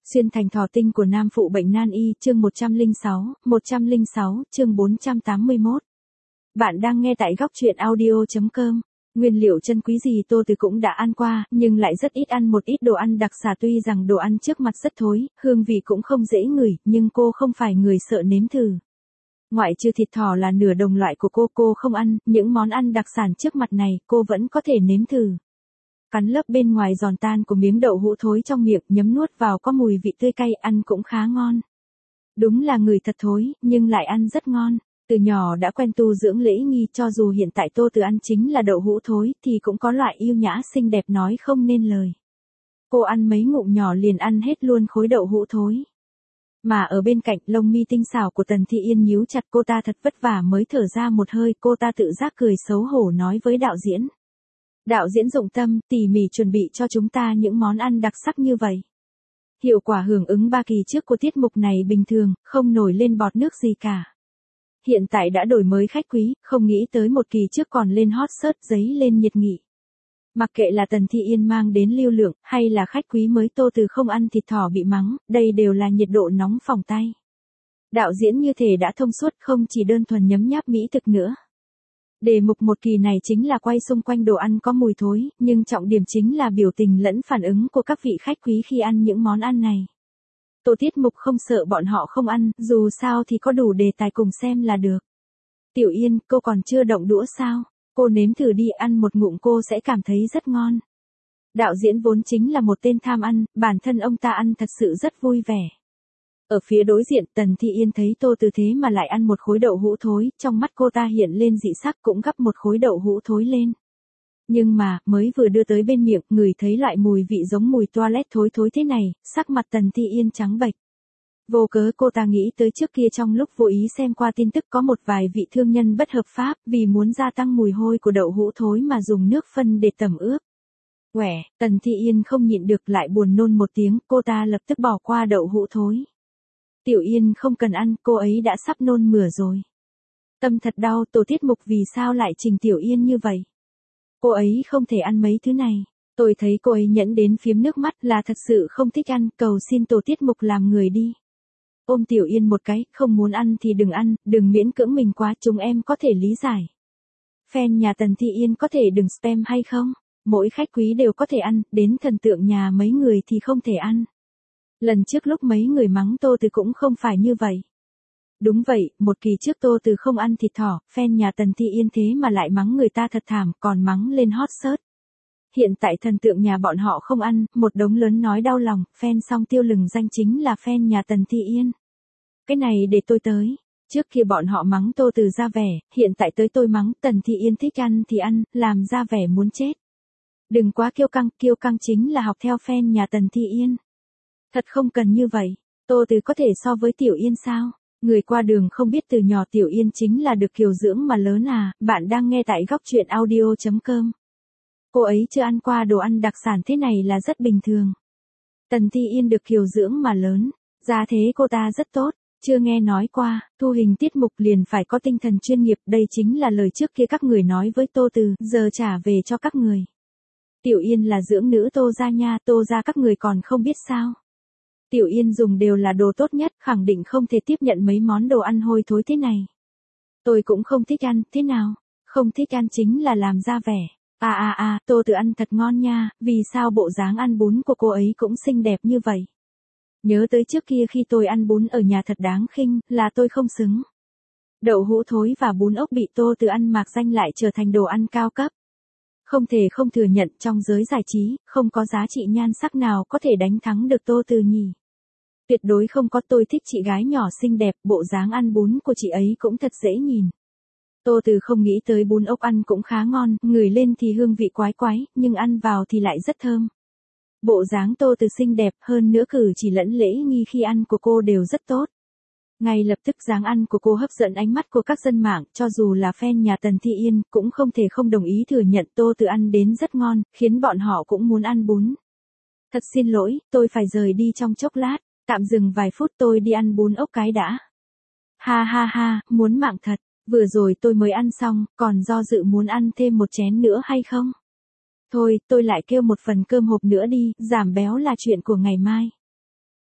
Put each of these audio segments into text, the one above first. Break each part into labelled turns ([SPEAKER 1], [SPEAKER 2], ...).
[SPEAKER 1] Xuyên thành thỏ tinh của nam phụ bệnh nan y, chương 106, chương 481. Bạn đang nghe tại góc truyện audio.com. Nguyên liệu chân quý gì Tô Từ cũng đã ăn qua, nhưng lại rất ít ăn một ít đồ ăn đặc sản, tuy rằng đồ ăn trước mặt rất thối, hương vị cũng không dễ ngửi, nhưng cô không phải người sợ nếm thử. Ngoại trừ thịt thỏ là nửa đồng loại của cô không ăn, những món ăn đặc sản trước mặt này cô vẫn có thể nếm thử. Cắn lớp bên ngoài giòn tan của miếng đậu hũ thối trong miệng, nhấm nuốt vào có mùi vị tươi cay, ăn cũng khá ngon. Đúng là người thật thối, nhưng lại ăn rất ngon. Từ nhỏ đã quen tu dưỡng lễ nghi, cho dù hiện tại Tô Từ ăn chính là đậu hũ thối thì cũng có loại yêu nhã xinh đẹp nói không nên lời. Cô ăn mấy ngụm nhỏ liền ăn hết luôn khối đậu hũ thối. Mà ở bên cạnh, lông mi tinh xảo của Tần Thị Yên nhíu chặt, cô ta thật vất vả mới thở ra một hơi, cô ta tự giác cười xấu hổ nói với đạo diễn. Đạo diễn dụng tâm, tỉ mỉ chuẩn bị cho chúng ta những món ăn đặc sắc như vậy. Hiệu quả hưởng ứng 3 kỳ trước của tiết mục này bình thường, không nổi lên bọt nước gì cả. Hiện tại đã đổi mới khách quý, không nghĩ tới một kỳ trước còn lên hot search, giấy lên nhiệt nghị. Mặc kệ là Tần Thị Yên mang đến lưu lượng, hay là khách quý mới Tô Từ không ăn thịt thỏ bị mắng, đây đều là nhiệt độ nóng phỏng tay. Đạo diễn như thể đã thông suốt, không chỉ đơn thuần nhấm nháp mỹ thực nữa. Đề mục một kỳ này chính là quay xung quanh đồ ăn có mùi thối, nhưng trọng điểm chính là biểu tình lẫn phản ứng của các vị khách quý khi ăn những món ăn này. Tổ tiết mục không sợ bọn họ không ăn, dù sao thì có đủ đề tài cùng xem là được. Tiểu Yên, cô còn chưa động đũa sao? Cô nếm thử đi, ăn một ngụm cô sẽ cảm thấy rất ngon. Đạo diễn vốn chính là một tên tham ăn, bản thân ông ta ăn thật sự rất vui vẻ. Ở phía đối diện, Tần Thị Yên thấy Tô Từ thế mà lại ăn một khối đậu hũ thối, trong mắt cô ta hiện lên dị sắc, cũng gắp một khối đậu hũ thối lên. Nhưng mà, mới vừa đưa tới bên miệng, ngửi thấy loại mùi vị giống mùi toilet thối thối thế này, sắc mặt Tần Thị Yên trắng bệch. Vô cớ cô ta nghĩ tới trước kia trong lúc vô ý xem qua tin tức có một vài vị thương nhân bất hợp pháp vì muốn gia tăng mùi hôi của đậu hũ thối mà dùng nước phân để tẩm ướp. Quẻ, Tần Thị Yên không nhịn được lại buồn nôn một tiếng, cô ta lập tức bỏ qua đậu hũ thối. Tiểu Yên không cần ăn, cô ấy đã sắp nôn mửa rồi. Tâm thật đau, tổ tiết mục vì sao lại trình Tiểu Yên như vậy? Cô ấy không thể ăn mấy thứ này. Tôi thấy cô ấy nhẫn đến phiếm nước mắt là thật sự không thích ăn, cầu xin tổ tiết mục làm người đi. Ôm Tiểu Yên một cái, không muốn ăn thì đừng ăn, đừng miễn cưỡng mình quá, chúng em có thể lý giải. Fan nhà Tần Thị Yên có thể đừng spam hay không? Mỗi khách quý đều có thể ăn, đến thần tượng nhà mấy người thì không thể ăn. Lần trước lúc mấy người mắng Tô Từ cũng không phải như vậy. Đúng vậy, một kỳ trước Tô Từ không ăn thịt thỏ, fan nhà Tần Thị Yên thế mà lại mắng người ta thật thảm, còn mắng lên hot search. Hiện tại thần tượng nhà bọn họ không ăn, một đống lớn nói đau lòng, fan song tiêu lừng danh chính là fan nhà Tần Thị Yên. Cái này để tôi tới. Trước kia bọn họ mắng Tô Từ ra vẻ, hiện tại tới tôi mắng, Tần Thị Yên thích ăn thì ăn, làm ra vẻ muốn chết. Đừng quá kiêu căng chính là học theo fan nhà Tần Thị Yên. Thật không cần như vậy, Tô Từ có thể so với Tiểu Yên sao? Người qua đường không biết từ nhỏ Tiểu Yên chính là được kiều dưỡng mà lớn à, bạn đang nghe tại góc truyện audio.com. Cô ấy chưa ăn qua đồ ăn đặc sản thế này là rất bình thường. Tần Thị Yên được kiều dưỡng mà lớn, ra thế cô ta rất tốt, chưa nghe nói qua, thu hình tiết mục liền phải có tinh thần chuyên nghiệp, đây chính là lời trước kia các người nói với Tô Từ, giờ trả về cho các người. Tiểu Yên là dưỡng nữ Tô gia nha, Tô gia các người còn không biết sao. Tiểu Yên dùng đều là đồ tốt nhất, khẳng định không thể tiếp nhận mấy món đồ ăn hôi thối thế này. Tôi cũng không thích ăn, thế nào? Không thích ăn chính là làm ra vẻ. Tô Từ ăn thật ngon nha, vì sao bộ dáng ăn bún của cô ấy cũng xinh đẹp như vậy? Nhớ tới trước kia khi tôi ăn bún ở nhà thật đáng khinh, là tôi không xứng. Đậu hũ thối và bún ốc bị Tô Từ ăn mạc danh lại trở thành đồ ăn cao cấp. Không thể không thừa nhận trong giới giải trí, không có giá trị nhan sắc nào có thể đánh thắng được Tô Từ nhỉ. Tuyệt đối không có, tôi thích chị gái nhỏ xinh đẹp, bộ dáng ăn bún của chị ấy cũng thật dễ nhìn. Tô Từ không nghĩ tới bún ốc ăn cũng khá ngon, ngửi lên thì hương vị quái quái, nhưng ăn vào thì lại rất thơm. Bộ dáng Tô Từ xinh đẹp, hơn nữa cử chỉ lẫn lễ nghi khi ăn của cô đều rất tốt. Ngay lập tức dáng ăn của cô hấp dẫn ánh mắt của các dân mạng, cho dù là fan nhà Tần Thị Yên, cũng không thể không đồng ý thừa nhận Tô Từ ăn đến rất ngon, khiến bọn họ cũng muốn ăn bún. Thật xin lỗi, tôi phải rời đi trong chốc lát, tạm dừng vài phút tôi đi ăn bún ốc cái đã. Ha, muốn mạng thật, vừa rồi tôi mới ăn xong, còn do dự muốn ăn thêm một chén nữa hay không? Thôi, tôi lại kêu một phần cơm hộp nữa đi, giảm béo là chuyện của ngày mai.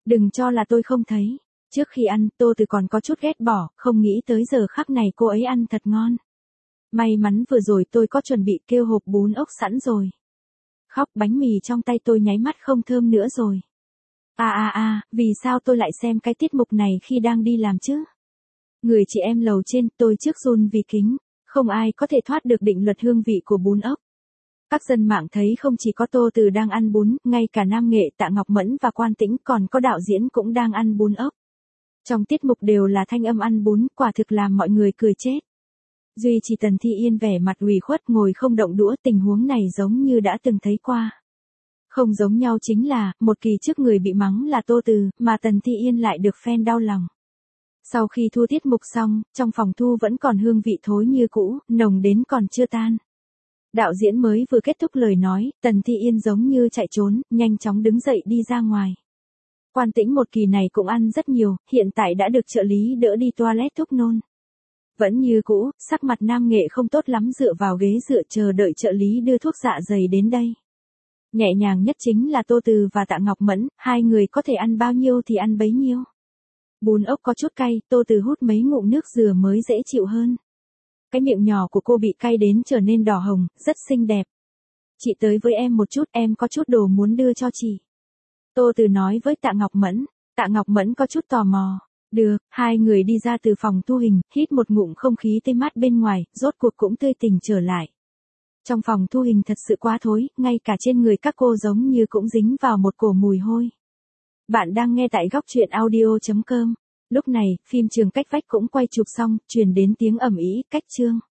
[SPEAKER 1] Đừng cho là tôi không thấy. Trước khi ăn, Tô Từ còn có chút ghét bỏ, không nghĩ tới giờ khắc này cô ấy ăn thật ngon. May mắn vừa rồi tôi có chuẩn bị kêu hộp bún ốc sẵn rồi. Khóc, bánh mì trong tay tôi nháy mắt không thơm nữa rồi. Vì sao tôi lại xem cái tiết mục này khi đang đi làm chứ? Người chị em lầu trên, tôi trước run vì kính, không ai có thể thoát được định luật hương vị của bún ốc. Các dân mạng thấy không chỉ có Tô Từ đang ăn bún, ngay cả nam nghệ Tạ Ngọc Mẫn và Quan Tĩnh còn có đạo diễn cũng đang ăn bún ốc. Trong tiết mục đều là thanh âm ăn bún, quả thực làm mọi người cười chết. Duy chỉ Tần Thi Yên vẻ mặt ủy khuất ngồi không động đũa, tình huống này giống như đã từng thấy qua. Không giống nhau chính là, một kỳ trước người bị mắng là Tô Từ, mà Tần Thi Yên lại được fan đau lòng. Sau khi thu tiết mục xong, trong phòng thu vẫn còn hương vị thối như cũ, nồng đến còn chưa tan. Đạo diễn mới vừa kết thúc lời nói, Tần Thi Yên giống như chạy trốn, nhanh chóng đứng dậy đi ra ngoài. Quan Tĩnh một kỳ này cũng ăn rất nhiều, hiện tại đã được trợ lý đỡ đi toilet thúc nôn. Vẫn như cũ, sắc mặt nam nghệ không tốt lắm, dựa vào ghế dựa chờ đợi trợ lý đưa thuốc dạ dày đến đây. Nhẹ nhàng nhất chính là Tô Từ và Tạ Ngọc Mẫn, hai người có thể ăn bao nhiêu thì ăn bấy nhiêu. Bún ốc có chút cay, Tô Từ hút mấy ngụm nước dừa mới dễ chịu hơn. Cái miệng nhỏ của cô bị cay đến trở nên đỏ hồng, rất xinh đẹp. Chị tới với em một chút, em có chút đồ muốn đưa cho chị. Tô Từ nói với Tạ Ngọc Mẫn. Tạ Ngọc Mẫn có chút tò mò. Được, hai người đi ra từ phòng thu hình, hít một ngụm không khí tươi mát bên ngoài, rốt cuộc cũng tươi tỉnh trở lại. Trong phòng thu hình thật sự quá thối, ngay cả trên người các cô giống như cũng dính vào một cổ mùi hôi. Bạn đang nghe tại góc truyện audio.com. Lúc này, phim Trường Cách Vách cũng quay chụp xong, truyền đến tiếng ầm ĩ cách chương.